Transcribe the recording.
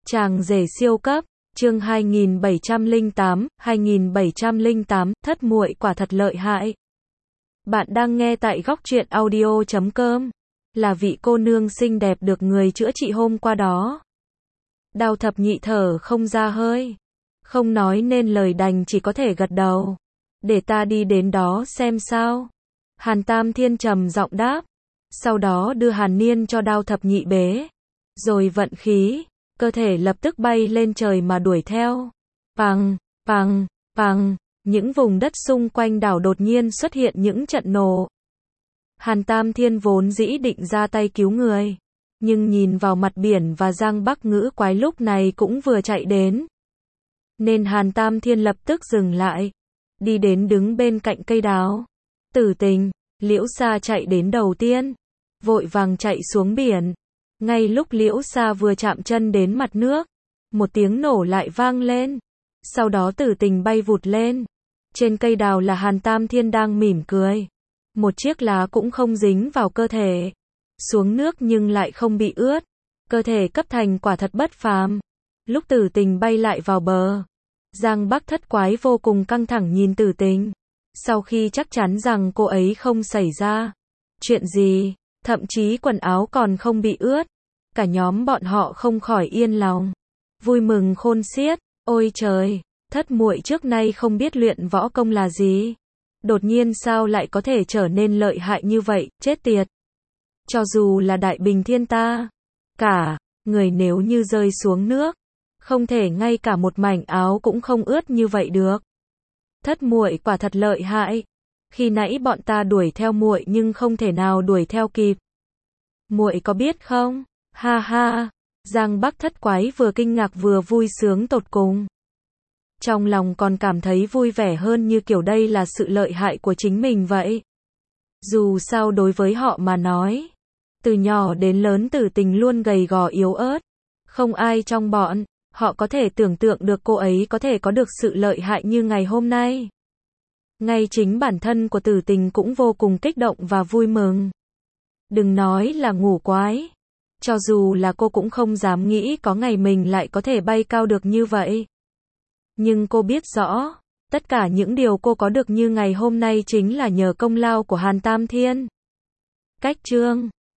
Chàng rể siêu cấp, chương 2708, thất muội quả thật lợi hại. Bạn đang nghe tại góc truyện audio.com, là vị cô nương xinh đẹp được người chữa trị hôm qua đó. Đào thập nhị thở không ra hơi, không nói nên lời, đành chỉ có thể gật đầu. Để ta đi đến đó xem sao. Hàn Tam Thiên trầm giọng đáp, sau đó đưa Hàn Niên cho Đao thập nhị bế, rồi vận khí, cơ thể lập tức bay lên trời mà đuổi theo. Pằng, pằng, pằng, những vùng đất xung quanh đảo đột nhiên xuất hiện những trận nổ. Hàn Tam Thiên vốn dĩ định ra tay cứu người, nhưng nhìn vào mặt biển và Giang Bắc Ngữ quái lúc này cũng vừa chạy đến, nên Hàn Tam Thiên lập tức dừng lại, đi đến đứng bên cạnh cây đào. Tử Tình, Liễu Sa chạy đến đầu tiên, vội vàng chạy xuống biển. Ngay lúc Liễu Sa vừa chạm chân đến mặt nước, một tiếng nổ lại vang lên. Sau đó Tử Tình bay vụt lên. Trên cây đào là Hàn Tam Thiên đang mỉm cười. Một chiếc lá cũng không dính vào cơ thể. Xuống nước nhưng lại không bị ướt. Cơ thể cấp thành quả thật bất phàm. Lúc Tử Tình bay lại vào bờ, Giang Bắc thất quái vô cùng căng thẳng nhìn Tử Tình. Sau khi chắc chắn rằng cô ấy không xảy ra chuyện gì, thậm chí quần áo còn không bị ướt, cả nhóm bọn họ không khỏi yên lòng, vui mừng khôn xiết. Ôi trời, thất muội trước nay không biết luyện võ công là gì, đột nhiên sao lại có thể trở nên lợi hại như vậy, chết tiệt. Cho dù là Đại Bình Thiên ta, cả người nếu như rơi xuống nước, không thể ngay cả một mảnh áo cũng không ướt như vậy được. Thất muội quả thật lợi hại. Khi nãy bọn ta đuổi theo muội nhưng không thể nào đuổi theo kịp. Muội có biết không? Ha ha. Giang Bắc thất quái vừa kinh ngạc vừa vui sướng tột cùng. Trong lòng còn cảm thấy vui vẻ hơn, như kiểu đây là sự lợi hại của chính mình vậy. Dù sao đối với họ mà nói, từ nhỏ đến lớn Tử Tình luôn gầy gò yếu ớt. Không ai trong bọn họ có thể tưởng tượng được cô ấy có thể có được sự lợi hại như ngày hôm nay. Ngay chính bản thân của Tử Tình cũng vô cùng kích động và vui mừng. Đừng nói là ngủ quái, cho dù là cô cũng không dám nghĩ có ngày mình lại có thể bay cao được như vậy. Nhưng cô biết rõ, tất cả những điều cô có được như ngày hôm nay chính là nhờ công lao của Hàn Tam Thiên. Cách chương